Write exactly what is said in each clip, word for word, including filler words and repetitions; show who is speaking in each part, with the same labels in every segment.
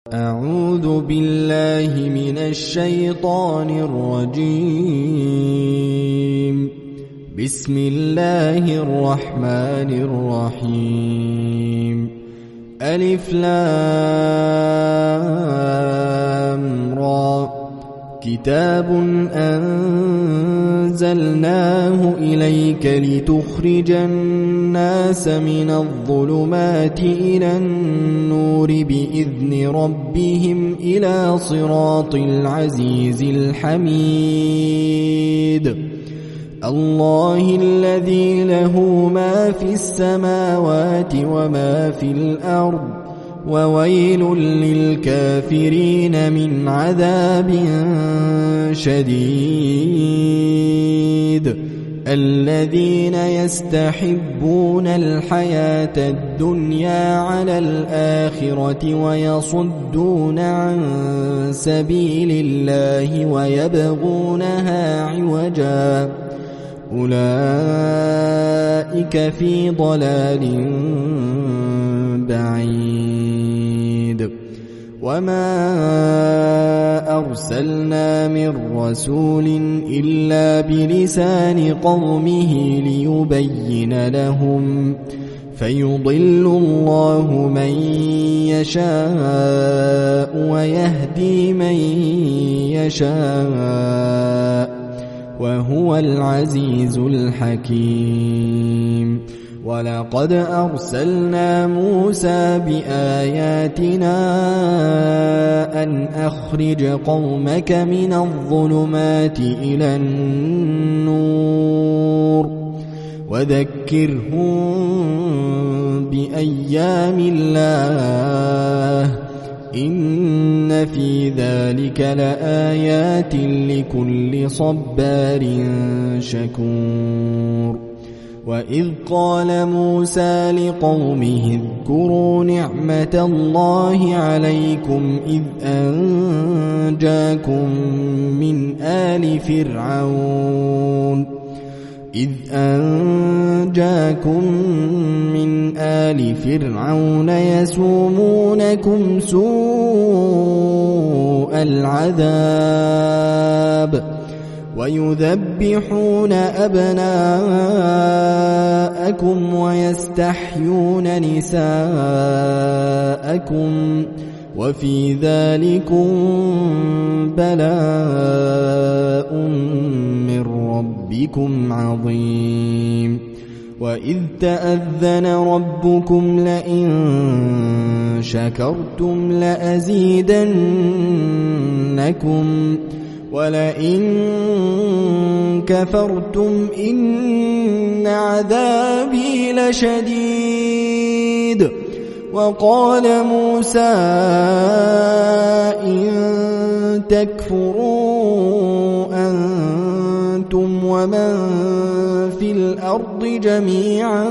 Speaker 1: أعوذ بالله من الشيطان الرجيم. بسم الله الرحمن الرحيم. ألف لام را. كتاب أنزلناه إليك لتخرج الناس من الظلمات إلى النور بإذن ربهم إلى صراط العزيز الحميد. الله الذي له ما في السماوات وما في الأرض، وويل للكافرين من عذاب شديد. الذين يستحبون الحياة الدنيا على الآخرة ويصدون عن سبيل الله ويبغونها عوجا، أولئك في ضلال بعيد. وما أرسلنا من رسول إلا بلسان قومه ليبين لهم، فيضل الله من يشاء ويهدي من يشاء، وهو العزيز الحكيم. ولقد أرسلنا موسى بآياتنا أن أخرج قومك من الظلمات إلى النور وذكرهم بأيام الله، إن في ذلك لآيات لكل صبار شكور. وإذ قال موسى لقومه اذكروا نعمة الله عليكم إذ أنجاكم من آل فرعون إذ أنجاكم من آل فرعون يسومونكم سوء العذاب ويذبحون أبناءكم ويستحيون نساءكم، وفي ذلكم بلاء من ربكم عظيم. وإذ تأذن ربكم لئن شكرتم لأزيدنكم ولئن كفرتم إن عذابي لشديد. وقال موسى إن تكفروا أنتم ومن في الأرض جميعا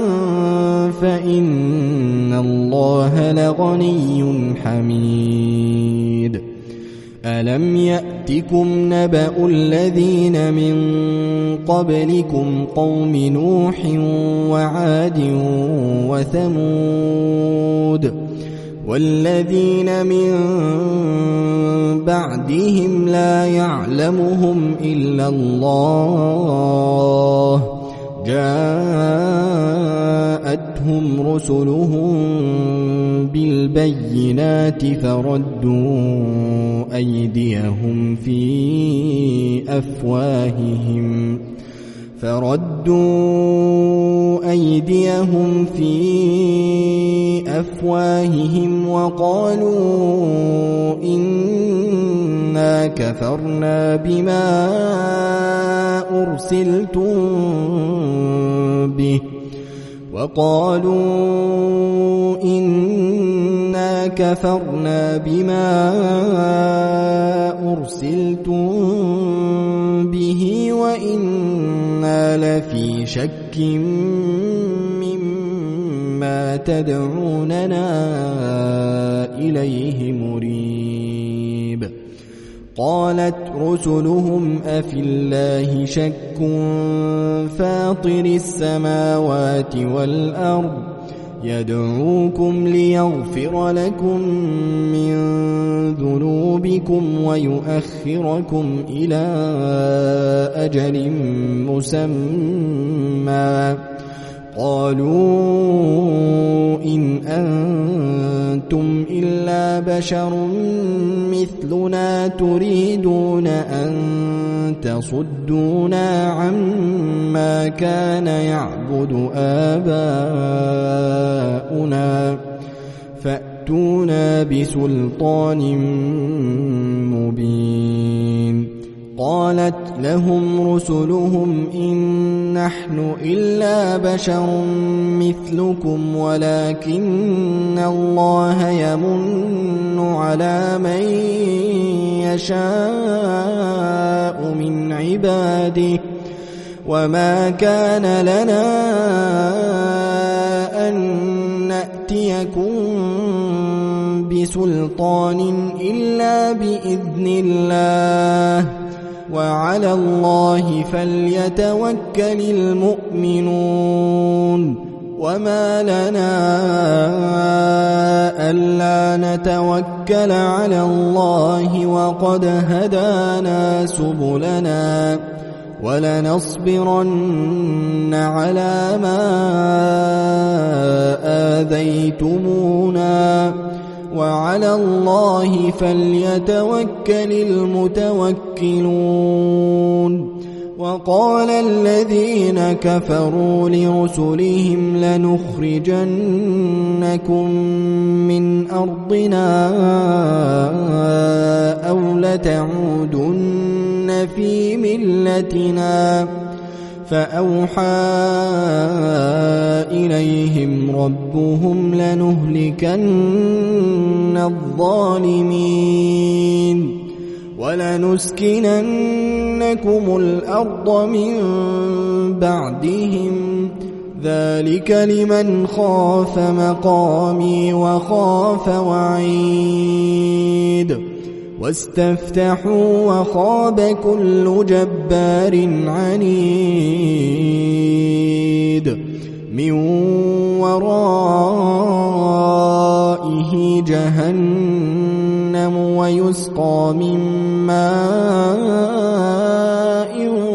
Speaker 1: فإن الله لغني حميد. ألم يأتكم نبأ الذين من قبلكم قوم نوح وعاد وثمود والذين من بعدهم لا يعلمهم إلا الله، جاءتهم رسلهم بالبينات فردوا أيديهم في أفواههم فردوا أيديهم في أفواههم وقالوا إنا كفرنا بما أرسلتم به وقالوا إنا كفرنا بما أرسلتم به وإنا لفي شك مما تدعوننا إليه مريب. قالت رسلهم أفي الله شك فاطر السماوات والأرض يدعوكم ليغفر لكم من ذنوبكم ويؤخركم إلى أجل مسمى قالوا إن أنتم إلا بشر مثلنا تريدون أن تصدونا عما كان يعبد آباؤنا فأتونا بسلطان مبين. قالت لهم رسلهم إن نحن إلا بشر مثلكم ولكن الله يمن على من يشاء من عباده وما كان لنا أن نأتيكم بسلطان إلا بإذن الله وعلى الله فليتوكل المؤمنون. وما لنا ألا نتوكل على الله وقد هدانا سبلنا ولنصبرن على ما آذيتمونا وعلى الله فليتوكل المتوكلون. وقال الذين كفروا لرسلهم لنخرجنكم من أرضنا أو لتعودن في ملتنا فأوحى إليهم ربهم لنهلكن الظالمين ولنسكننكم الأرض من بعدهم ذلك لمن خاف مقامي وخاف وعيد. واستفتحوا وخاب كل جبار عنيد من ورائه جهنم ويسقى من ماء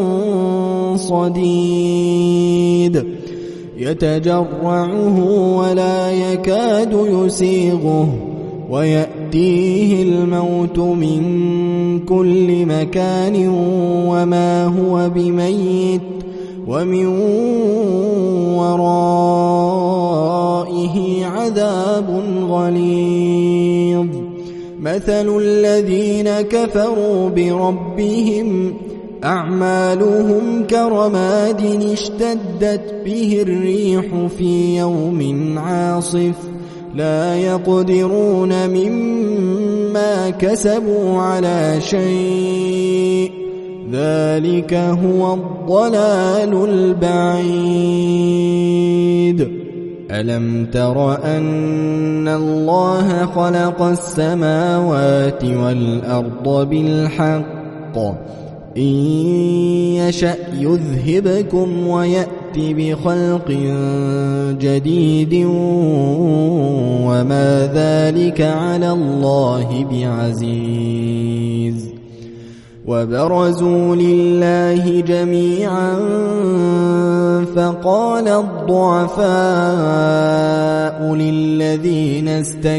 Speaker 1: صديد يتجرعه ولا يكاد يسيغه ويأتيه الموت من كل مكان وما هو بميت ومن ورائه عذاب غليظ. مثل الذين كفروا بربهم أعمالهم كرماد اشتدت به الريح في يوم عاصف لا يقدرون مما كسبوا على شيء ذلك هو الضلال البعيد. ألم تر أن الله خلق السماوات والأرض بالحق إن يشأ يذهبكم ويأتي بخلق جديد وما ذلك على الله بعزيز. وبرزوا لله جميعا فقال الضعفاء للذين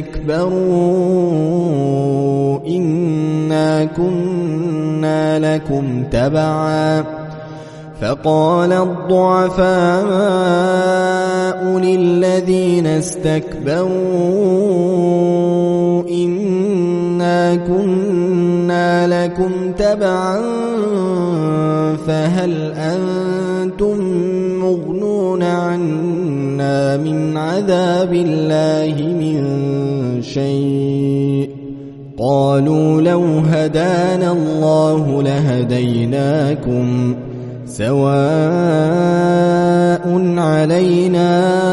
Speaker 1: استكبروا إنا كنا لكم تبعا فقال الضعفاء للذين استكبروا إنا كنا لكم تبعا فهل أنتم مغنون عنا من عذاب الله من شيء قالوا لو هدانا الله لهديناكم سواء علينا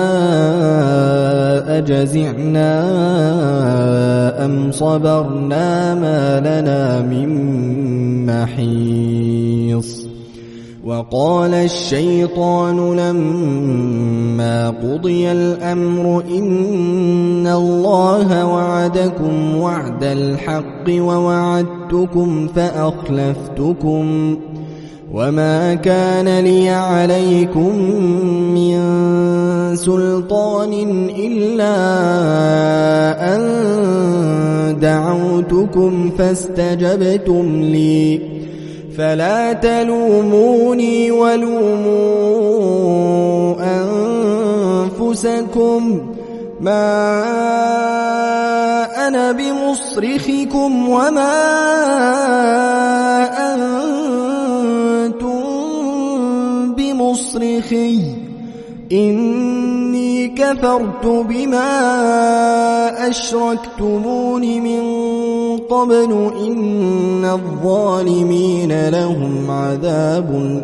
Speaker 1: أجزعنا أم صبرنا ما لنا من محيص. وقال الشيطان لما قضي الأمر إن الله وعدكم وعد الحق ووعدتكم فأخلفتكم وما كان لي عليكم من سلطان إلا أن دعوتكم فاستجبتم لي فلا تلوموني ولوموا أنفسكم ما أنا بمصرخكم وما أنتم بمصرخي إني كفرت بما أشركتمون من قبل إن الظالمين لهم عذاب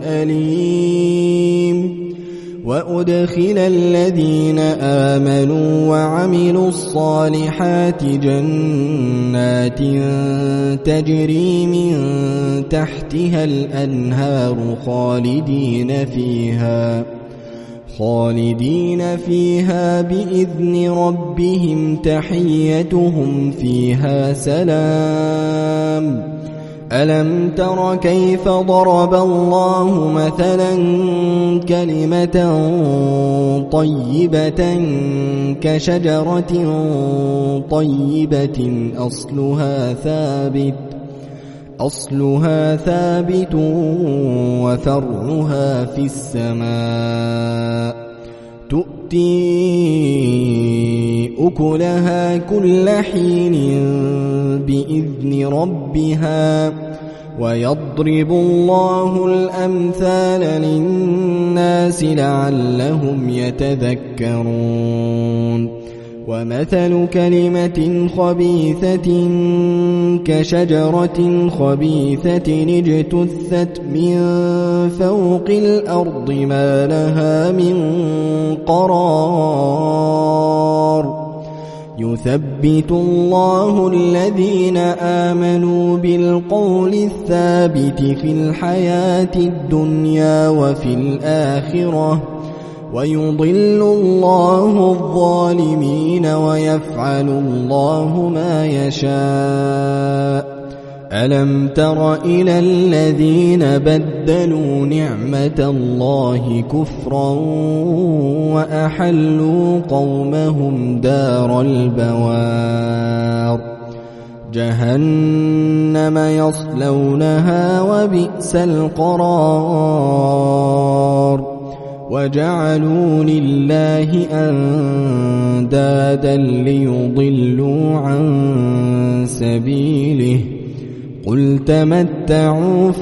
Speaker 1: أليم وأدخل الذين آمنوا وعملوا الصالحات جنات تجري من تحتها الأنهار خالدين فيها خالدين فيها بإذن ربهم تحيتهم فيها سلام ألم تر كيف ضرب الله مثلا كلمة طيبة كشجرة طيبة أصلها ثابت أصلها ثابت وفرعها في السماء تؤتي أكلها كل حين بإذن ربها ويضرب الله الأمثال للناس لعلهم يتذكرون ومثل كلمة خبيثة كشجرة خبيثة اجتثت من فوق الأرض ما لها من قرار يثبت الله الذين آمنوا بالقول الثابت في الحياة الدنيا وفي الآخرة ويضل الله الظالمين ويفعل الله ما يشاء ألم تر إلى الذين بدلوا نعمة الله كفرا وأحلوا قومهم دار البوار جهنم يصلونها وبئس القرار وجعلوا لله أندادا ليضلوا عن سبيله قل تمتعوا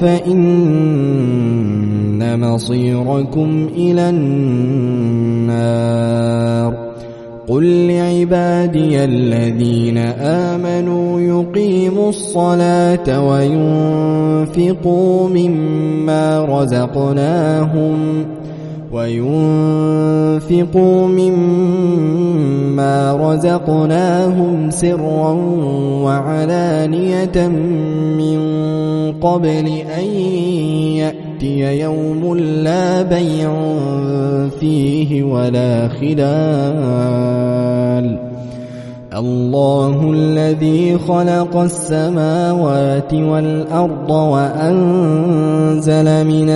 Speaker 1: فإن مصيركم إلى النار قل لعبادي الذين آمنوا يقيموا الصلاة وينفقوا مما رزقناهم وينفقوا مما رزقناهم سرا وعلانية من قبل أن يأتي يوم لا بيع فيه ولا خلال الله الذي خلق السماوات والأرض وأنزل من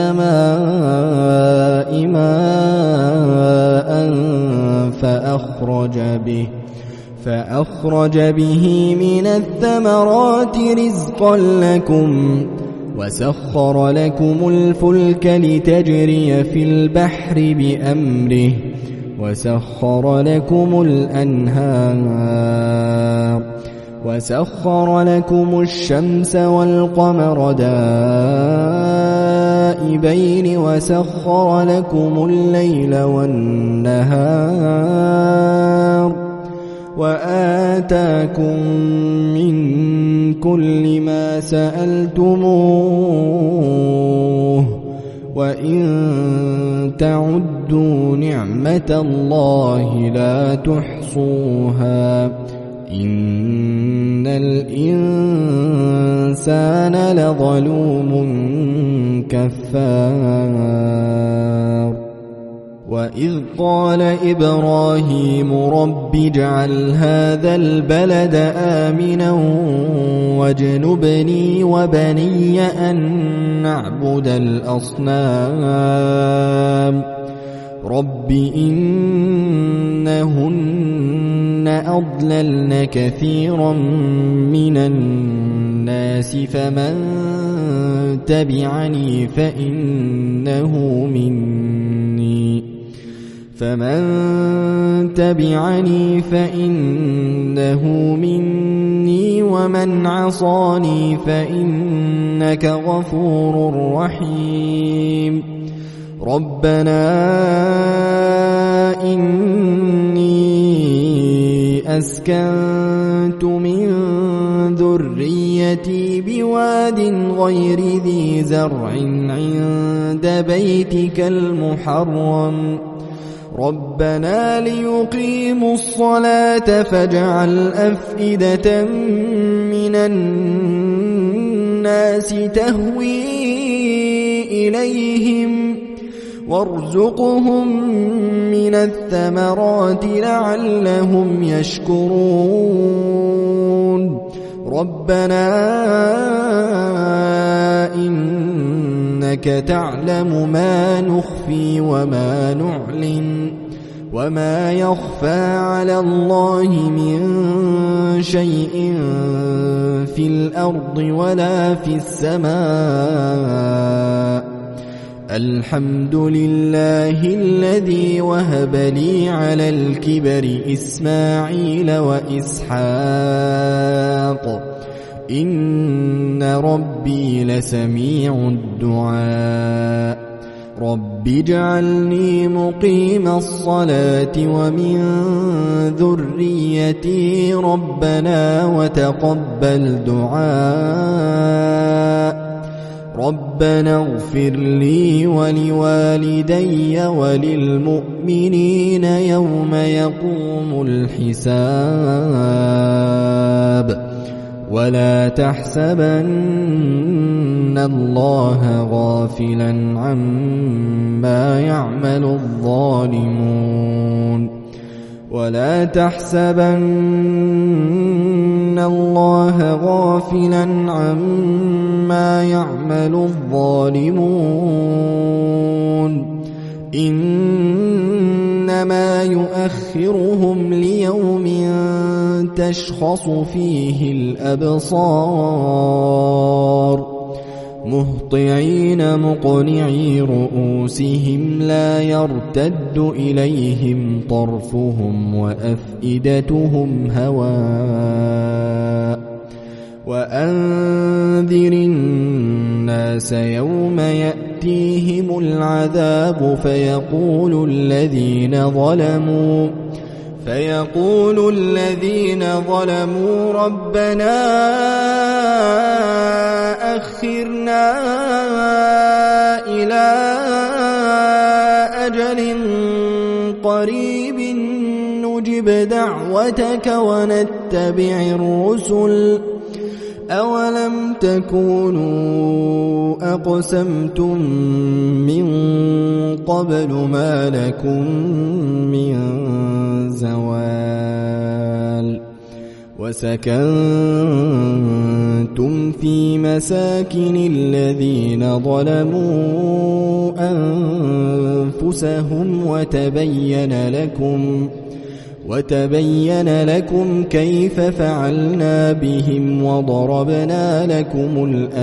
Speaker 1: السماء ماء فأخرج به فأخرج به من الثمرات رزقا لكم وسخر لكم الفلك لتجري في البحر بأمره وسخر لكم الأنهار وسخر لكم الشمس والقمر دائبين وسخر لكم الليل والنهار وآتاكم من كل ما سألتموه وإن تعدوا نعمة الله لا تحصوها إن الإنسان لظلوم كفار وإذ قال إبراهيم رب اجعل هذا البلد آمنا واجنبني وبني أن نعبد الأصنام رب إنهن أضللن كثيرا من الناس فمن تبعني فإنه مني فمن تبعني فإنه مني ومن عصاني فإنك غفور رحيم ربنا إني أسكنت من ذريتي بواد غير ذي زرع عند بيتك المحرم ربنا ليقيموا الصلاة فاجعل أفئدة من الناس تهوي إليهم وارزقهم من الثمرات لعلهم يشكرون ربنا إنك تعلم ما نخفي وما نعلن وما يخفى على الله من شيء في الأرض ولا في السماء الحمد لله الذي وهب لي على الكبر إسماعيل وإسحاق إن ربي لسميع الدعاء رب اجعلني مقيم الصلاة ومن ذريتي ربنا وتقبل دعاء ربنا اغفر لي ولوالدي وللمؤمنين يوم يقوم الحساب ولا تحسبن الله غافلا عما يعمل الظالمون ولا تحسبن الله غافلا عما يعمل الظالمون إنما يؤخرهم ليوم تشخص فيه الأبصار مهطعين مقنعي رؤوسهم لا يرتد إليهم طرفهم وأفئدتهم هواء وأنذر الناس يوم يأتيهم العذاب فيقول الذين ظلموا فيقول الذين ظلموا ربنا أخرنا إلى أجل قريب نجب دعوتك ونتبع الرسل أولم تكونوا أقسمتم من قبل ما لكم من زوال وسكنتم في مساكن الذين ظلموا أنفسهم وتبين لكم وتبين لكم كيف فعلنا بهم وضربنا لكم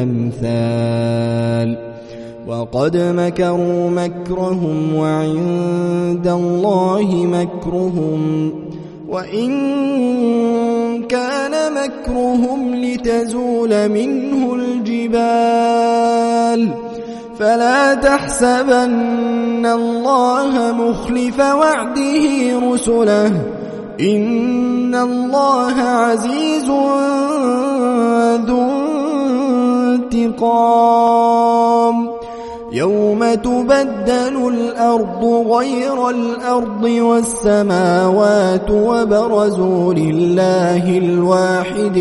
Speaker 1: الأمثال وقد مكروا مكرهم وعند الله مكرهم وإن كان مكرهم لتزول منه الجبال فلا تحسبن الله مخلف وعده رسله إن الله عزيز ذو انتقام يوم تبدل الأرض غير الأرض والسماوات وبرزوا لله الواحد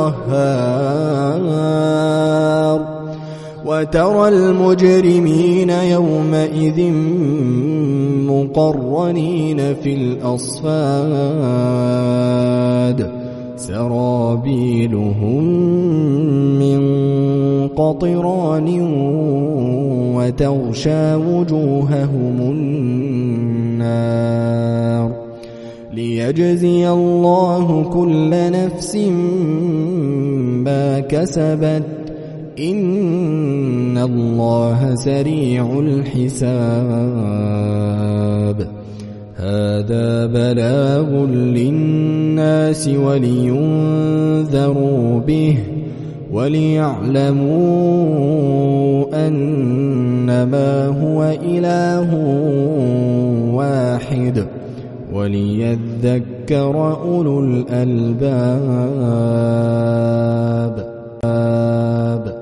Speaker 1: القهار وترى المجرمين يومئذ مقرنين في الأصفاد سرابيلهم من قطران وتغشى وجوههم النار ليجزي الله كل نفس ما كسبت إن الله سريع الحساب هذا بلاغ للناس ولينذروا به وليعلموا أنما هو إله واحد وليذكر أولو الألباب